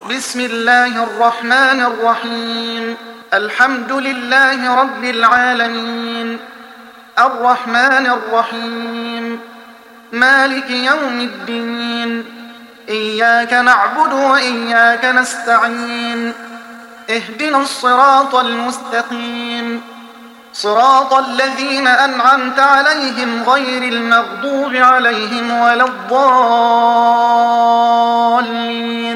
بسم الله الرحمن الرحيم. الحمد لله رب العالمين، الرحمن الرحيم، مالك يوم الدين، إياك نعبد وإياك نستعين، اهدنا الصراط المستقيم، صراط الذين أنعمت عليهم غير المغضوب عليهم ولا الضالين.